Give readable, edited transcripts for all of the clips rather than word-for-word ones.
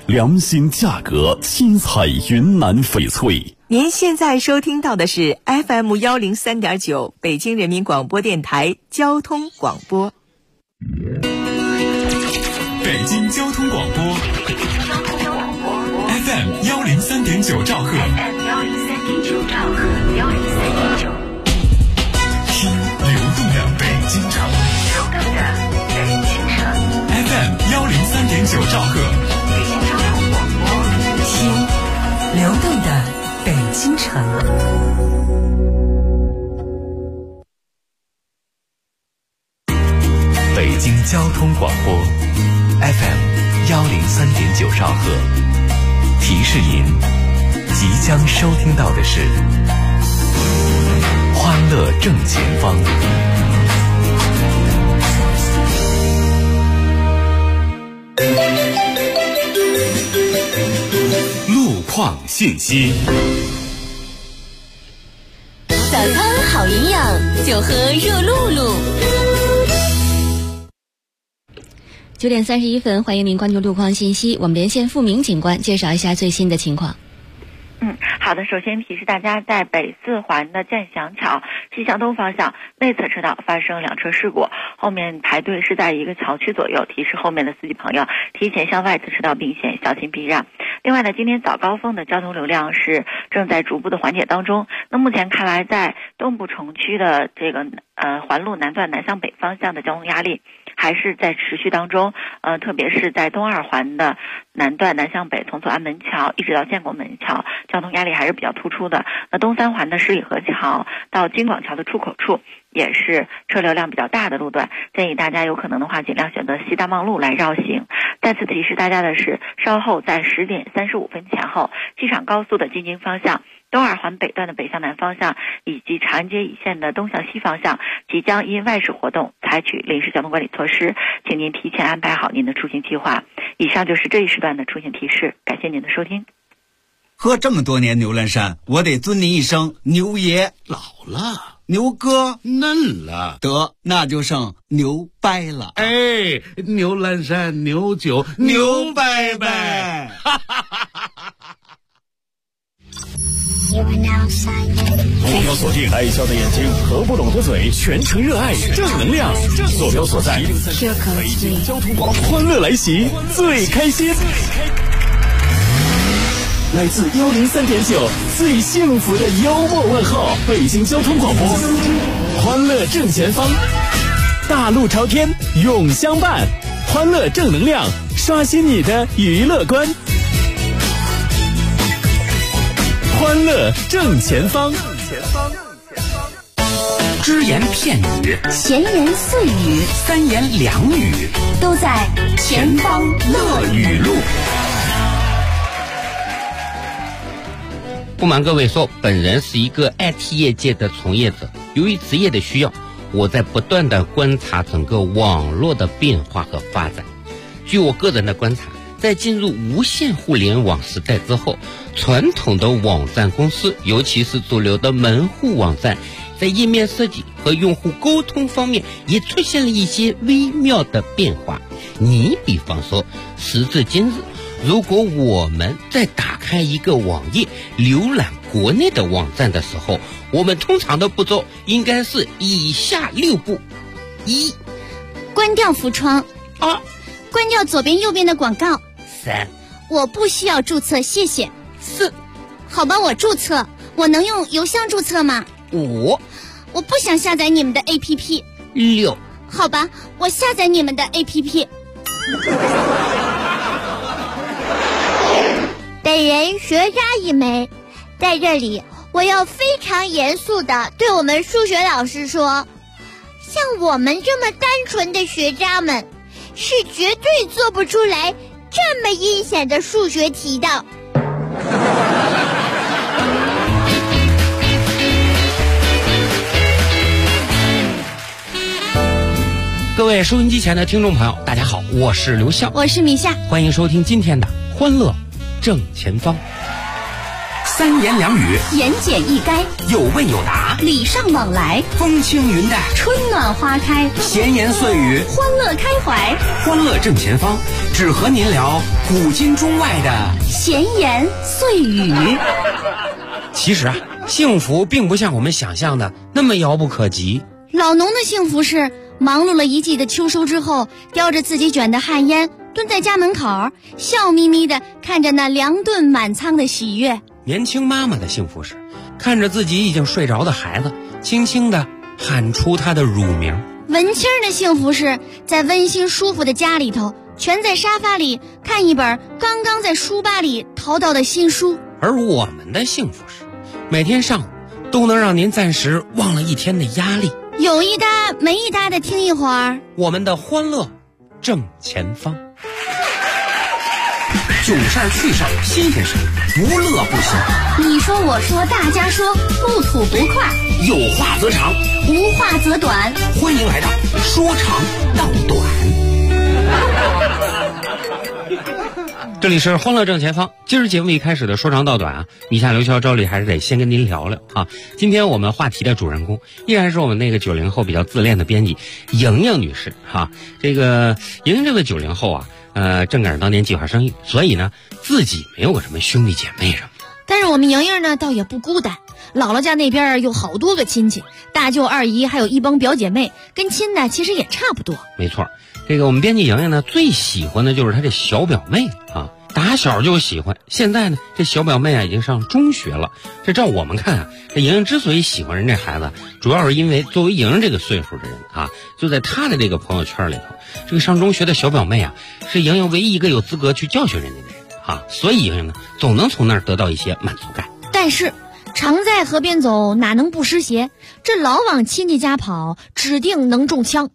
良心价格，新彩云南翡翠。 您现在收听到的是 FM103.9 北京人民广播电台交通广播。 北京交通广播 FM103.9 兆赫，听流动的北京城FM103.9 兆赫， 听流动的北京城。 北京交通广播 FM103.9 兆赫，提示您即将收听到的是欢乐正前方。 路况信息。 早餐好营养，就喝热露露。9点31分，欢迎您关注路况信息。我们连线付明警官，介绍一下最新的情况。 好的，首先提示大家，在北四环的建祥桥西向东方向内侧车道发生两车事故，后面排队是在一个桥区左右，提示后面的司机朋友提前向外侧车道并线，小心避让。另外呢，今天早高峰的交通流量是正在逐步的缓解当中。那目前看来，在东部城区的这个环路南段南向北方向的交通压力还是在持续当中，特别是在东二环的南段南向北，从左安门桥一直到建国门桥，交通压力还是比较突出的。那东三环的十里河桥到京广桥的出口处也是车流量比较大的路段，建议大家有可能的话尽量选择西大望路来绕行。再次提示大家的是，稍后在10点35分前后，机场高速的进京方向、东二环北段的北向南方向以及长安街一线的东向西方向即将因外事活动采取临时交通管理措施，请您提前安排好您的出行计划。以上就是这一时段的出行提示，感谢您的收听。 喝这么多年牛栏山，我得尊您一声牛爷。 老了， 牛哥嫩了， 得那就剩牛掰了。 哎，牛栏山牛酒牛掰掰。 目标锁定爱笑的眼睛和不懂的嘴，全程热爱正能量。坐标所在北京交通广播，欢乐来袭，最开心。来自103.9最幸福的幽默问候，北京交通广播，欢乐正前方，大路朝天永相伴，欢乐正能量，刷新你的娱乐观。欢乐正前方， 只言片语， 闲言碎语， 三言两语， 都在前方乐语录。 不瞒各位说，本人是一个 IT 业界的从业者，由于职业的需要，我在不断的观察整个网络的变化和发展。据我个人的观察，在进入无线互联网时代之后，传统的网站公司，尤其是主流的门户网站，在页面设计和用户沟通方面也出现了一些微妙的变化。你比方说，时至今日，如果我们在打开一个网页浏览国内的网站的时候，我们通常的步骤应该是以下6步： 1. 关掉浮窗； 2. 关掉左边右边的广告； 3. 我不需要注册，谢谢； 4. 好吧，我注册，我能用邮箱注册吗 ？5. 我不想下载你们的 APP。 6. 好吧，我下载你们的 APP。本人学渣一枚，在这里我要非常严肃地对我们数学老师说，像我们这么单纯的学渣们是绝对做不出来这么阴险的数学题的。 各位收音机前的听众朋友，大家好，我是刘笑， 我是米夏， 欢迎收听今天的欢乐正前方。 三言两语， 言简意赅， 有问有答， 礼尚往来， 风轻云淡， 春暖花开， 闲言碎语， 欢乐开怀， 欢乐正前方，只和您聊古今中外的闲言碎语。 其实啊，幸福并不像我们想象的那么遥不可及。 老农的幸福是忙碌了一季的秋收之后，叼着自己卷的旱烟，蹲在家门口，笑眯眯的看着那粮顿满仓的喜悦。 年轻妈妈的幸福是看着自己已经睡着的孩子，轻轻的喊出他的乳名。 文青的幸福是在温馨舒服的家里头，蜷在沙发里看一本刚刚在书吧里淘到的新书。 而我们的幸福是每天上午都能让您暂时忘了一天的压力， 有一搭没一搭的听一会儿我们的欢乐正前方。 囧事儿趣事儿新鲜事儿，不乐不行。 你说我说大家说，不吐不快， 有话则长， 无话则短。 欢迎来到说长道短。 这里是欢乐正前方。今儿节目一开始的说长道短啊，米夏刘潇照例还是得先跟您聊聊啊。今天我们话题的主人公依然是我们那个90后比较自恋的编辑莹莹女士哈。这个莹莹这位90后啊，正赶上当年计划生育，所以呢自己没有个什么兄弟姐妹什么的。 但是我们莹莹呢倒也不孤单，姥姥家那边有好多个亲戚，大舅二姨还有一帮表姐妹，跟亲的其实也差不多。 没错，这个我们编辑莹莹呢最喜欢的就是她这小表妹啊，打小就喜欢。现在呢这小表妹啊已经上中学了。这照我们看啊，这莹莹之所以喜欢人这孩子，主要是因为作为莹莹这个岁数的人啊，就在她的这个朋友圈里头，这个上中学的小表妹啊是莹莹唯一一个有资格去教训人家的人啊，所以莹莹呢总能从那儿得到一些满足感。 但是常在河边走，哪能不湿鞋？这老往亲戚家跑，指定能中枪。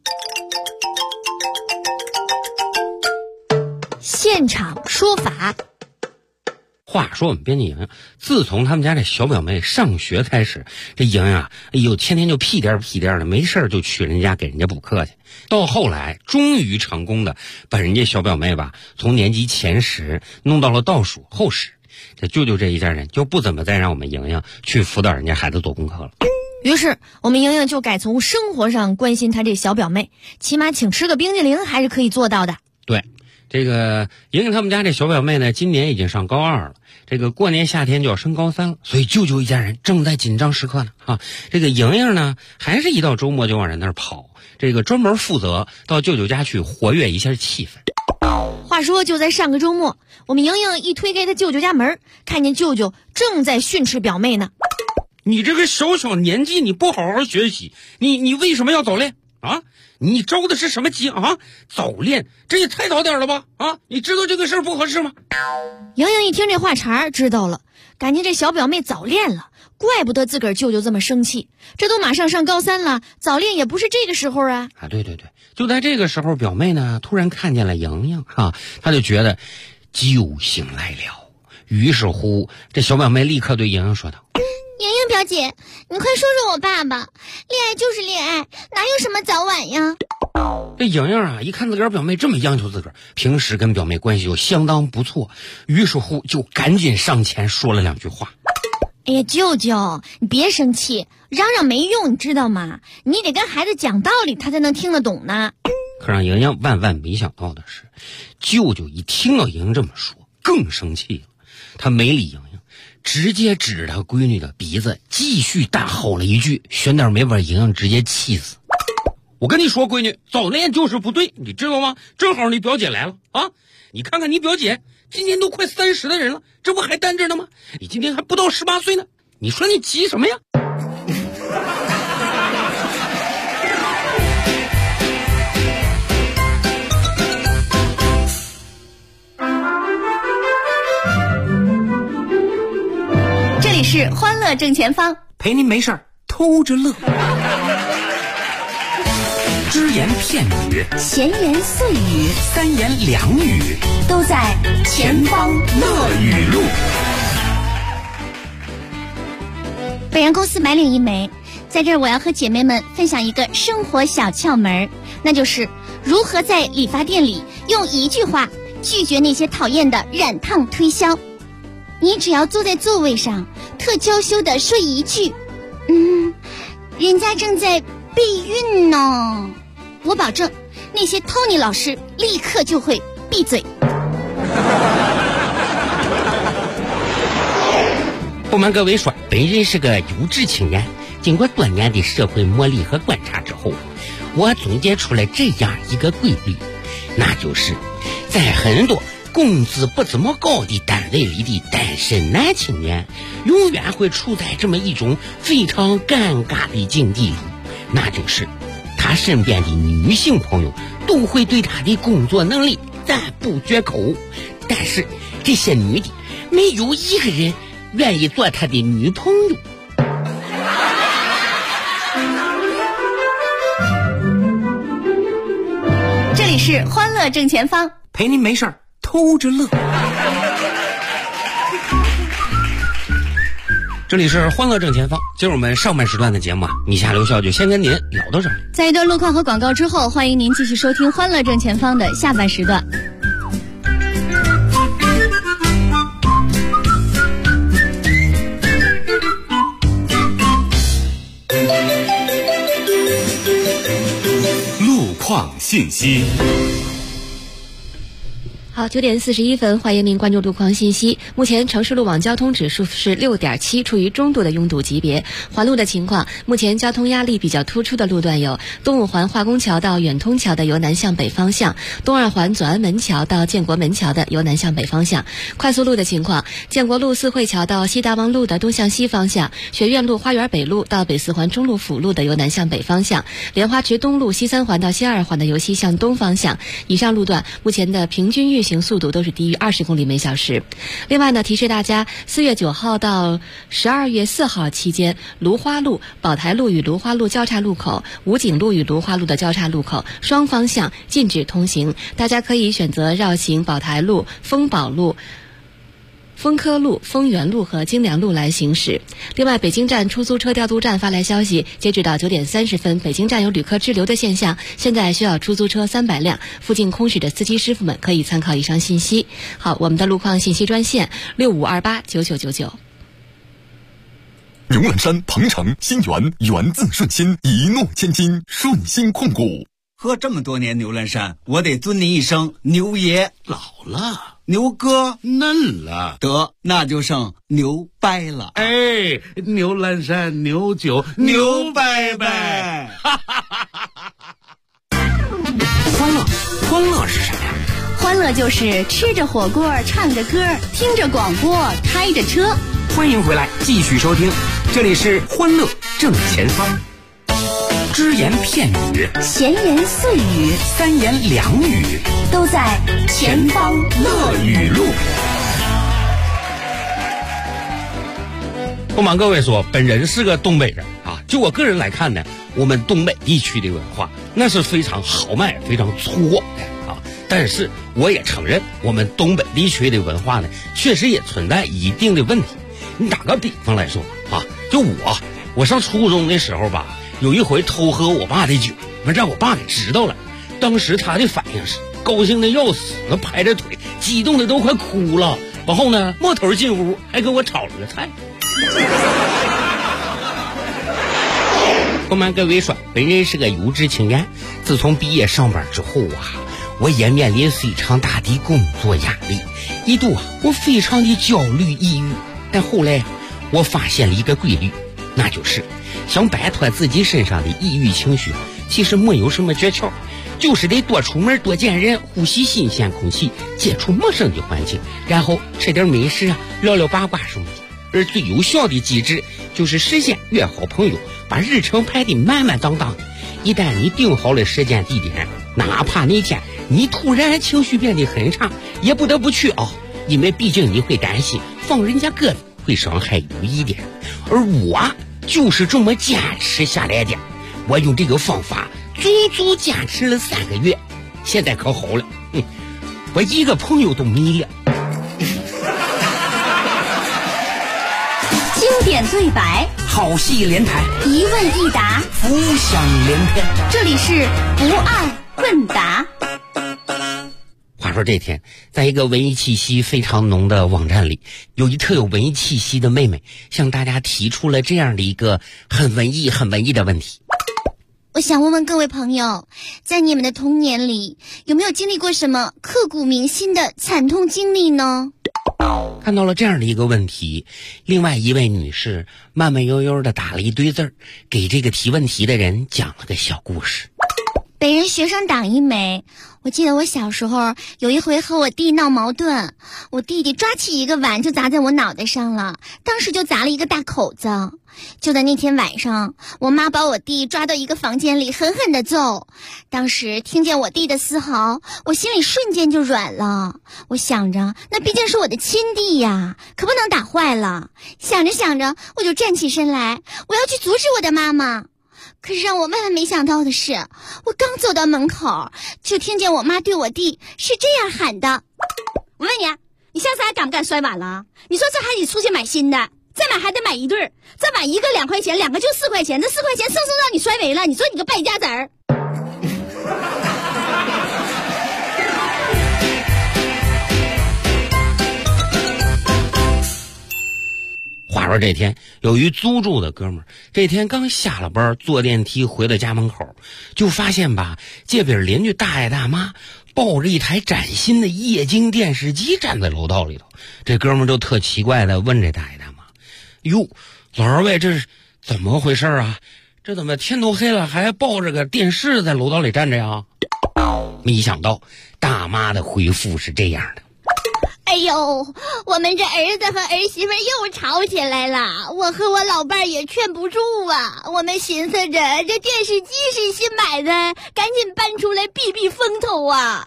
现场说法。 话说我们编辑莹莹，自从他们家这小表妹上学开始，这莹莹啊，哎呦，天天就屁颠屁颠的，没事就去人家给人家补课去。到后来，终于成功的把人家小表妹吧，从年级前10弄到了倒数后10。这舅舅这一家人就不怎么再让我们莹莹去辅导人家孩子做功课了。 于是我们莹莹就改从生活上关心她这小表妹，起码请吃个冰激凌还是可以做到的。 对，这个莹莹他们家这小表妹呢，今年已经上高2了，这个过年夏天就要升高3了，所以舅舅一家人正在紧张时刻呢啊。这个莹莹呢，还是一到周末就往人那儿跑，这个专门负责到舅舅家去活跃一下气氛。 话说就在上个周末，我们莹莹一推开她舅舅家门，看见舅舅正在训斥表妹呢。 你这个小小年纪，你不好好学习，你为什么要早恋啊？你着的是什么急啊？早恋这也太早点了吧啊！你知道这个事儿不合适吗？ 莹莹一听这话茬知道了，感情这小表妹早恋了，怪不得自个儿舅舅这么生气。这都马上上高3了，早恋也不是这个时候啊！ 啊，对，就在这个时候，表妹呢突然看见了莹莹啊，她就觉得救星来了。于是乎，这小表妹立刻对莹莹说道：“ 莹莹表姐，你快说说我爸爸，恋爱就是恋爱，哪有什么早晚呀？” 这莹莹啊，一看自个儿表妹这么央求自个儿，平时跟表妹关系又相当不错，于是乎就赶紧上前说了2句话。 哎呀，舅舅，你别生气，嚷嚷没用，你知道吗？你得跟孩子讲道理，他才能听得懂呢。 可让莹莹万万没想到的是，舅舅一听到莹莹这么说，更生气了。他没理莹莹，直接指着他闺女的鼻子继续大吼了一句，悬点没把莹莹直接气死。我跟你说，闺女，早恋就是不对，你知道吗？正好你表姐来了啊！你看看你表姐，今年都快30的人了，这不还单着呢吗？你今年还不到18岁呢，你说你急什么呀？ 这里是欢乐正前方， 陪您没事偷着乐。只言片语， 闲言碎语， 三言两语， 都在前方乐语录。 本人公司白领一枚，在这儿我要和姐妹们分享一个生活小窍门，那就是如何在理发店里用一句话拒绝那些讨厌的染烫推销。 你只要坐在座位上，特娇羞地说一句人家正在备孕呢，我保证那些 Tony 老师立刻就会闭嘴。 不瞒各位说，本人是个优质青年，经过多年的社会磨砺和观察之后，我总结出来这样一个规律，那就是在很多工资不怎么高的单位里的单身男青年永远会处在这么一种非常尴尬的境地里，那就是他身边的女性朋友都会对他的工作能力赞不绝口，但是这些女的没有一个人愿意做他的女朋友。 这里是欢乐正前方， 陪您没事儿偷着乐。这里是欢乐正前方，今儿我们上半时段的节目米夏刘笑就先跟您聊到这儿。 在一段路况和广告之后，欢迎您继续收听欢乐正前方的下半时段。 路况信息。 好，9点41分，欢迎您关注路况信息。目前城市路网交通指数是6.7，处于中度的拥堵级别。环路的情况，目前交通压力比较突出的路段有东五环化工桥到远通桥的由南向北方向，东二环左安门桥到建国门桥的由南向北方向。快速路的情况，建国路四惠桥到西大望路的东向西方向，学院路花园北路到北四环中路辅路的由南向北方向，莲花池东路西三环到西二环的由西向东方向。以上路段目前的平均运行速度都是低于20公里每小时。另外呢，提示大家，4月9号到12月4号期间，芦花路、宝台路与芦花路交叉路口、武警路与芦花路的交叉路口双方向禁止通行，大家可以选择绕行宝台路、丰宝路、丰科路、丰源路和京良路来行驶。另外，北京站出租车调度站发来消息，截止到9点30分，北京站有旅客滞留的现象，现在需要出租车300辆，附近空驶的司机师傅们可以参考以上信息。好，我们的路况信息专线65289999。 牛栏山、鹏城、新源，源自顺心，一诺千金，顺心控股。 喝这么多年牛栏山，我得尊您一声牛爷。 老了， 牛哥嫩了， 得那就剩牛掰了。 哎，牛栏山牛酒牛掰掰。 欢乐是啥呀？ 欢乐就是吃着火锅，唱着歌，听着广播，开着车。 欢迎回来，继续收听，这里是欢乐正前方。只言片语， 闲言碎语， 三言两语， 都在前方乐语录。 不瞒各位说，本人是个东北人啊。就我个人来看呢，我们东北地区的文化那是非常豪迈、非常粗犷的啊。但是我也承认，我们东北地区的文化呢，确实也存在一定的问题。你打个比方来说啊，就我上初中的时候吧，有一回偷喝我爸的酒，让我爸给知道了。当时他的反应是高兴的要死，拍着腿，激动的都快哭了。然后呢，摸头进屋，还给我炒了个菜。不瞒各位说，本人是个优质青年。自从毕业上班之后啊，我也面临非常大的工作压力，一度我非常的焦虑抑郁。但后来我发现了一个规律，那就是想摆脱自己身上的抑郁情绪，其实没有什么诀窍，就是得多出门，多见人，呼吸新鲜空气，接触陌生的环境，然后吃点美食啊，聊聊八卦什么的。而最有效的机制就是事先约好朋友，把日程排得满满当当的。一旦你定好了时间地点，哪怕那天你突然情绪变得很差，也不得不去啊，因为毕竟你会担心放人家鸽子会伤害友谊的。而我就是这么坚持下来的，我用这个方法足足坚持了3个月，现在可好了，我一个朋友都没了。 经典对白， 好戏连台， 一问一答， 浮想联翩。 这里是不二问答。 话话说这天，在一个文艺气息非常浓的网站里，有一特有文艺气息的妹妹向大家提出了这样的一个很文艺的问题。 我想问问各位朋友，在你们的童年里，有没有经历过什么刻骨铭心的惨痛经历呢？ 看到了这样的一个问题，另外一位女士慢慢悠悠地打了一堆字儿，给这个提问题的人讲了个小故事。 北人学生党一枚。我记得我小时候有一回和我弟闹矛盾，我弟弟抓起一个碗就砸在我脑袋上了，当时就砸了一个大口子。就在那天晚上，我妈把我弟抓到一个房间里狠狠地揍。当时听见我弟的嘶嚎，我心里瞬间就软了。我想着那毕竟是我的亲弟呀，可不能打坏了。想着想着，我就站起身来，我要去阻止我的妈妈。可是让我万万没想到的是，我刚走到门口，就听见我妈对我弟是这样喊的： 我问你，你下次还敢不敢摔碗了？你说这还得出去买新的，再买还得买一对儿，这碗一个2块钱，2个就4块钱，这4块钱生生让你摔没了，你说你个败家子儿！ 话说这天，有一租住的哥们儿，这天刚下了班，坐电梯回到家门口，就发现吧，街边邻居大爷大妈抱着一台崭新的液晶电视机站在楼道里头。这哥们儿就特奇怪的问这大爷大妈：“哟，老二位，这是怎么回事啊？这怎么天都黑了还抱着个电视在楼道里站着呀？”没想到大妈的回复是这样的： 哎呦，我们这儿子和儿媳妇又吵起来了，我和我老伴也劝不住啊。我们寻思着这电视机是新买的，赶紧搬出来避避风头啊。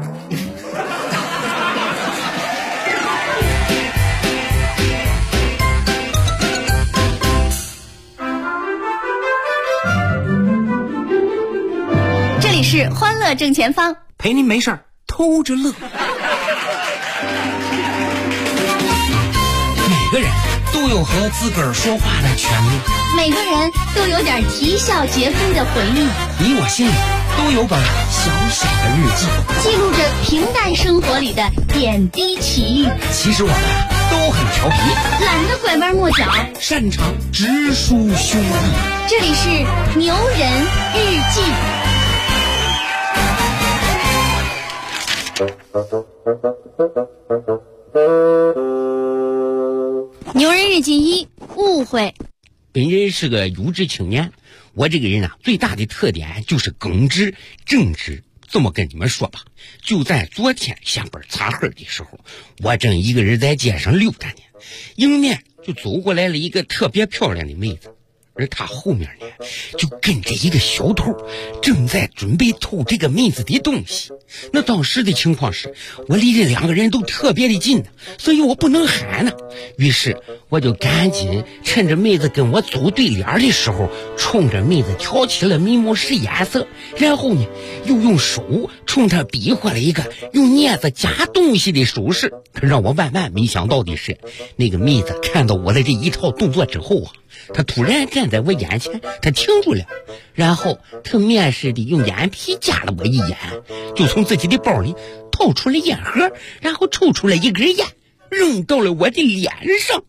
这里是欢乐正前方， 陪您没事儿偷着乐。每个人都有和自个儿说话的权利， 每个人都有点啼笑皆非的回忆， 你我心里都有本小小的日记， 记录着平淡生活里的点滴奇遇。 其实我们都很调皮， 懒得拐弯抹角， 擅长直抒胸臆。 这里是牛人日记。 牛人日记1：误会。 本人是个有志青年，我这个人啊，最大的特点就是耿直正直。这么跟你们说吧，就在昨天下班擦黑的时候，我正一个人在街上溜达呢，迎面就走过来了一个特别漂亮的妹子，而她后面呢就跟着一个小偷，正在准备偷这个妹子的东西。那当时的情况是，我离这2个人都特别的近呢，所以我不能喊呢。于是我就赶紧趁着妹子跟我走对脸的时候，冲着妹子挑起了眉目使眼色，然后呢又用手冲她比划了一个用镊子夹东西的手势。可让我万万没想到的是，那个妹子看到我的这一套动作之后啊，她突然站在我眼前，她停住了，然后她面试的用眼皮夹了我一眼，就从自己的包里掏出了烟盒，然后抽出了一根烟，扔到了我的脸上。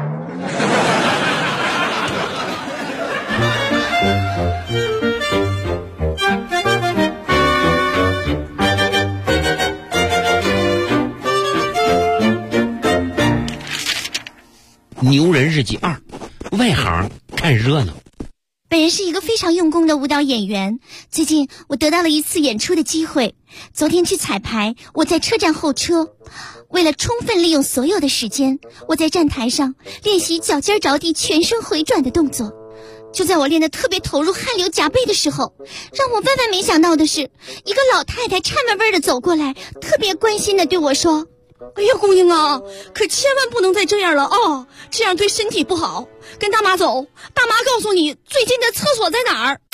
牛人日记2：外行看热闹。 本人是一个非常用功的舞蹈演员，最近我得到了一次演出的机会。昨天去彩排，我在车站候车，为了充分利用所有的时间，我在站台上练习脚尖着地全身回转的动作。就在我练得特别投入汗流浃背的时候，让我万万没想到的是，一个老太太颤巍巍地走过来，特别关心地对我说： 哎呀，姑娘啊，可千万不能再这样了啊，这样对身体不好。跟大妈走，大妈告诉你最近的厕所在哪儿。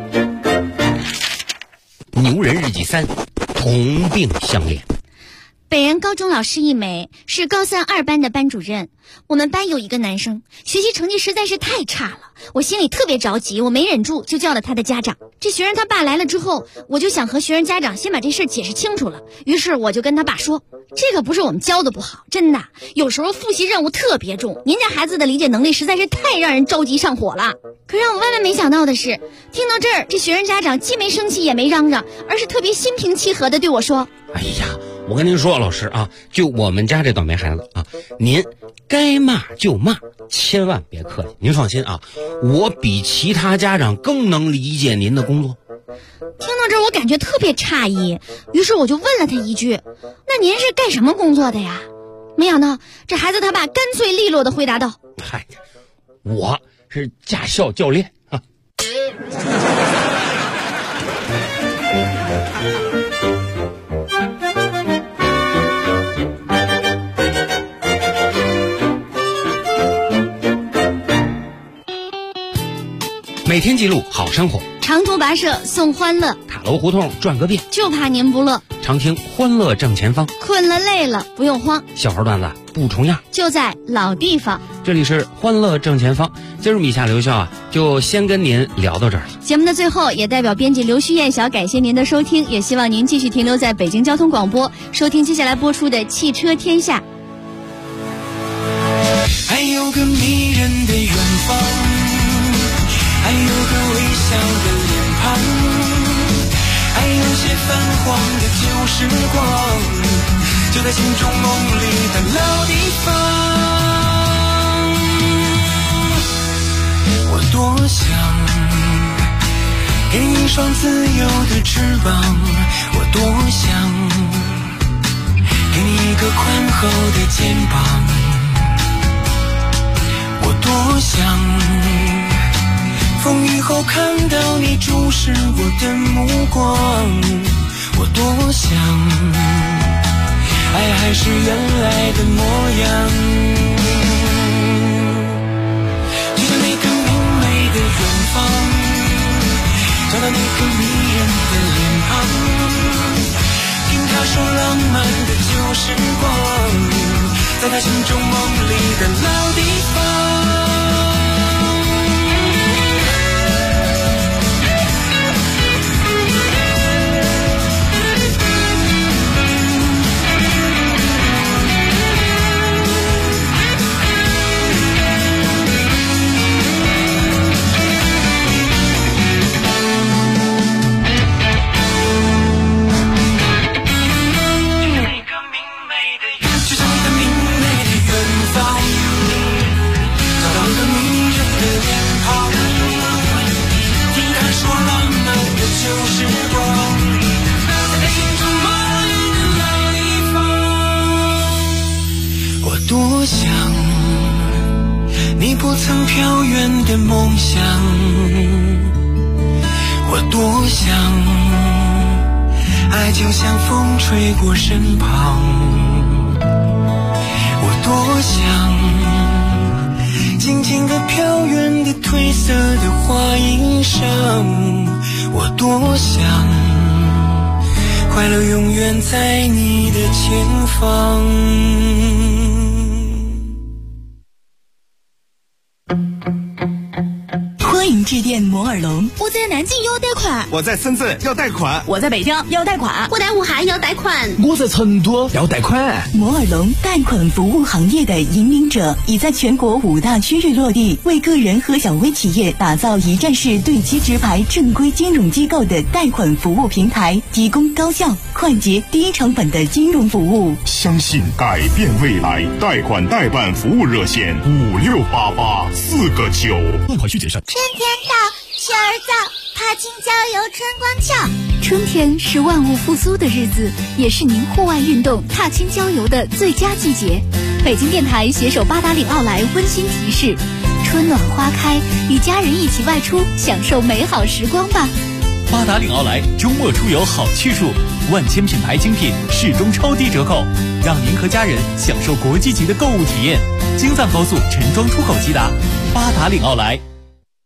牛人日记3：同病相怜。 北人高中老师一枚，是高3 2班的班主任。我们班有一个男生，学习成绩实在是太差了，我心里特别着急，我没忍住就叫了他的家长。这学生他爸来了之后，我就想和学生家长先把这事解释清楚了。于是我就跟他爸说，这个不是我们教的不好，真的，有时候复习任务特别重，您家孩子的理解能力实在是太让人着急上火了。可让我万万没想到的是，听到这儿，这学生家长既没生气也没嚷嚷，而是特别心平气和的对我说， 哎呀，我跟您说，老师啊，就我们家这倒霉孩子啊，您该骂就骂，千万别客气。您放心啊，我比其他家长更能理解您的工作。 听到这儿，我感觉特别诧异，于是我就问了他一句，那您是干什么工作的呀？没想到这孩子他爸干脆利落的回答道， 嗨，我是驾校教练啊。每天记录好生活， 长途跋涉送欢乐， 塔楼胡同转个遍， 就怕您不乐。 常听欢乐正前方， 困了累了不用慌， 小孩段子不重样， 就在老地方。 这里是欢乐正前方，今儿米夏刘笑啊，就先跟您聊到这儿了。 节目的最后，也代表编辑刘旭燕小感谢您的收听，也希望您继续停留在北京交通广播，收听接下来播出的汽车天下。 还有个迷人的远方，还有个微笑的脸庞，还有些泛黄的旧时光，就在心中梦里的老地方。我多想给你一双自由的翅膀，我多想给你一个宽厚的肩膀，我多想风雨后看到你注视我的目光，我多想爱还是原来的模样，就像那个明媚的远方，找到那个迷人的脸庞，听他说浪漫的旧时光，在他心中梦里的老地方。多想你不曾飘远的梦想，我多想爱就像风吹过身旁，我多想静静地飘远的褪色的花衣裳，我多想快乐永远在你的前方。 欢迎致电摩尔龙，我在南京要贷款， 我在深圳要贷款， 我在北京要贷款， 我在武汉要贷款， 我在成都要贷款。 摩尔龙贷款服务行业的引领者，已在全国5大区域落地，为个人和小微企业打造一站式对接直排正规金融机构的贷款服务平台，提供高效、快捷、低成本的金融服务。 相信改变未来，贷款代办服务热线5688-4个9，贷款需谨慎。 春天到，雪儿早，踏青郊游春光俏。 春天是万物复苏的日子，也是您户外运动、踏青郊游的最佳季节。北京电台携手八达岭奥莱温馨提示：春暖花开，与家人一起外出，享受美好时光吧。 八达岭奥莱周末出游好去处，万千品牌精品始终超低折扣，让您和家人享受国际级的购物体验。京藏高速陈庄出口即达，八达岭奥莱。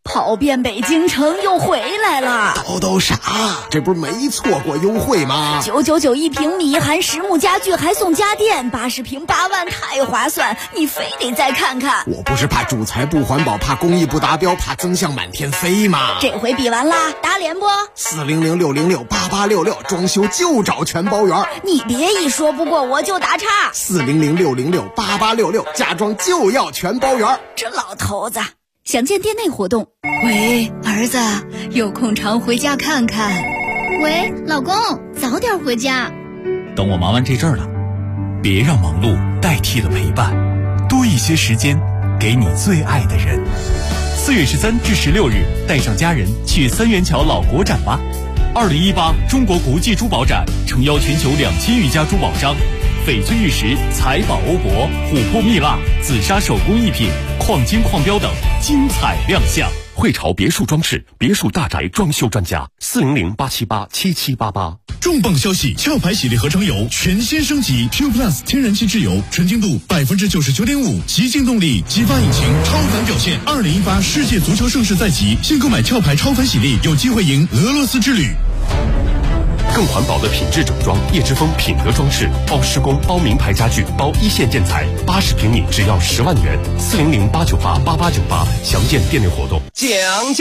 跑遍北京城又回来了。 叨啥？这不是没错过优惠吗 ？999一平米，含实木家具还送家电，80平8万，太划算！你非得再看看。 我不是怕主材不环保，怕工艺不达标，怕增项满天飞吗？ 这回比完啦，打脸不？400-606-8866，装修就找全包圆。 你别一说不过我就打岔。 400-606-8866，嫁妆就要全包圆。 这老头子。想见店内活动。喂，儿子，有空常回家看看。 喂，老公，早点回家。 等我忙完这阵儿了，别让忙碌代替了陪伴，多一些时间给你最爱的人。4月13至16日，带上家人去三元桥老国展吧。2018中国国际珠宝展诚邀全球2000余家珠宝商，翡翠玉石、财宝欧泊、琥珀蜜蜡、紫砂手工艺品、矿金矿标等精彩亮相。 汇潮别墅装饰，别墅大宅装修专家，400-878-7788。 重磅消息！壳牌喜力合成油全新升级 Q Plus 天然气质油，纯净度99.5%，极净动力，激发引擎，超凡表现。2018世界足球盛世在即，新购买壳牌超凡喜力，有机会赢俄罗斯之旅。 更环保的品质整装，叶之峰品德装饰，包施工，包名牌家具，包一线建材，80平米只要10万元。400-898-8898，详见店内活动。 奖！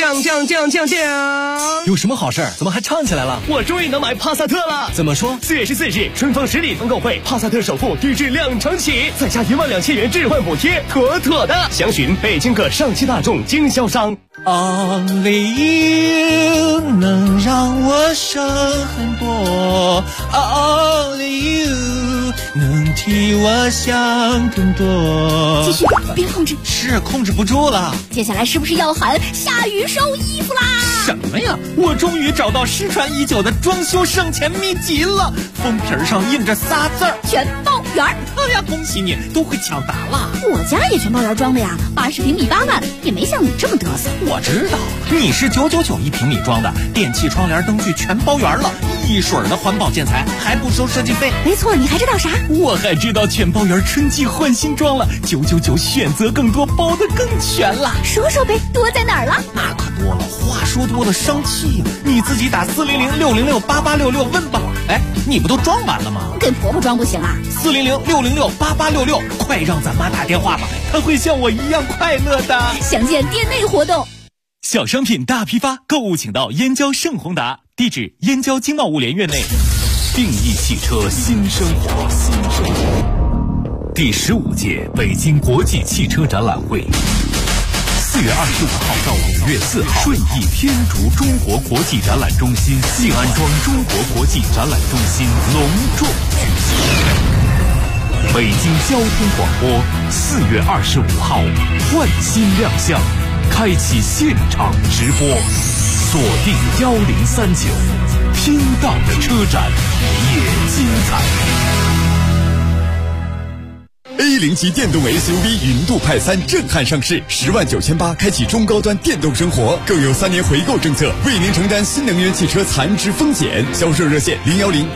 有什么好事？怎么还唱起来了？ 我终于能买帕萨特了！ 怎么说 ？4月14日，春风10里分购会，帕萨特首付低至2成起，再加12000元置换补贴，妥妥的。详询北京各上汽大众经销商。 Only you 能让我省很多 ，Only you 能替我想更多。 继续，别控制。 是控制不住了。 接下来是不是要喊下雨收衣服啦？ 什么呀？我终于找到失传已久的装修省钱秘籍了，封皮上印着仨字儿： 全包圆。 哎呀，恭喜你，都会抢答了。 我家也全包圆装的呀，80平米8万，也没像你这么嘚瑟。 我知道，你是999一平米装的，电器、窗帘、灯具全包圆了，一水儿的环保建材，还不收设计费。 没错，你还知道啥？ 我还知道全包圆春季换新装了，999选择更多，包得更全了。 说说呗，多在哪儿了？ 那可多了，话说多了生气呀！你自己打400-606-8866问吧。哎，你不都装完了吗？ 给婆婆装不行啊 ？400-606-8866，快让咱妈打电话吧，她会像我一样快乐的。 详见店内活动。 小商品大批发，购物请到燕郊盛宏达，地址燕郊经贸物联院内。定义汽车新生活，第15届北京国际汽车展览会，4月25号到5月4号，顺义天竺中国国际展览中心、静安庄中国国际展览中心隆重举行。北京交通广播4月25号换新亮相，开启现场直播，锁定1039，听到的车展也精彩。 A0级电动 SUV 云度派3震撼上市，10.98万开启中高端电动生活，更有3年回购政策，为您承担新能源汽车残值风险。销售热线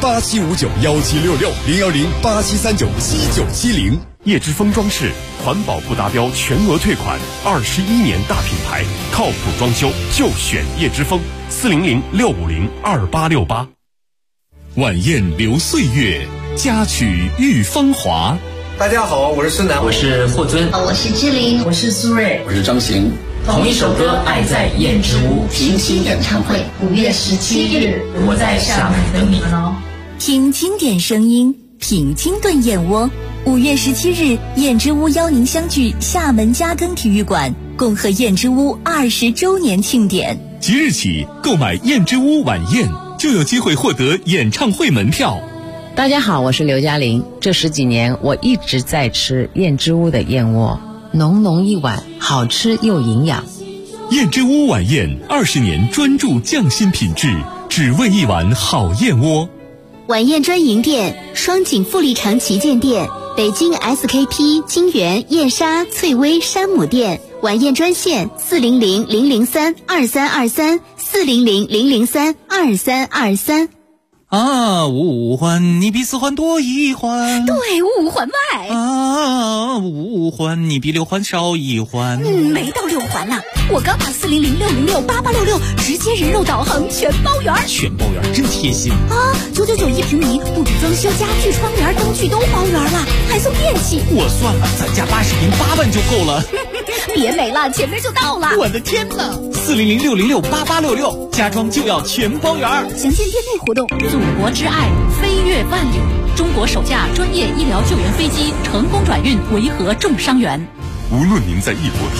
010-8759-1766，010-8739-7970。 叶之峰装饰，环保不达标全额退款，21年大品牌，靠谱装修就选叶之峰。400-650-2868。 晚宴留岁月，佳曲遇芳华。 大家好，我是孙楠， 我是霍尊， 我是志玲， 我是苏芮， 我是张行。 同一首歌《爱在燕之屋》平心演唱会5月17日，我在上海等你们哦。 听经典声音，品清炖燕窝。5月17日，燕之屋邀您相聚厦门嘉庚体育馆，共贺燕之屋20周年庆典。 即日起购买燕之屋晚宴，就有机会获得演唱会门票。 大家好，我是刘嘉玲。这10几年，我一直在吃燕之屋的燕窝，浓浓一碗，好吃又营养。 燕之屋晚宴20年专注匠心品质，只为一碗好燕窝。 晚宴专营店：双井富力城旗舰店、北京 SKP 金源燕莎翠微山姆店。晚宴专线400-003-2323，400-003-2323。 啊，五环你比4环多1环。 对，5环外。 啊，5环你比6环少1环。 没到6环呢，我刚打400-606-8866，直接人肉导航全包圆。 全包圆真贴心啊！999一平米，布局装修、家具、窗帘、灯具都包圆了，还送电器。 我算了，咱家80平8万就够了。 别美了，前面就到了。 我的天哪！400-606-8866，家装就要全包圆。 详见店内活动。 祖国之爱，飞越万里。中国首架专业医疗救援飞机成功转运维和重伤员。 无论您在异国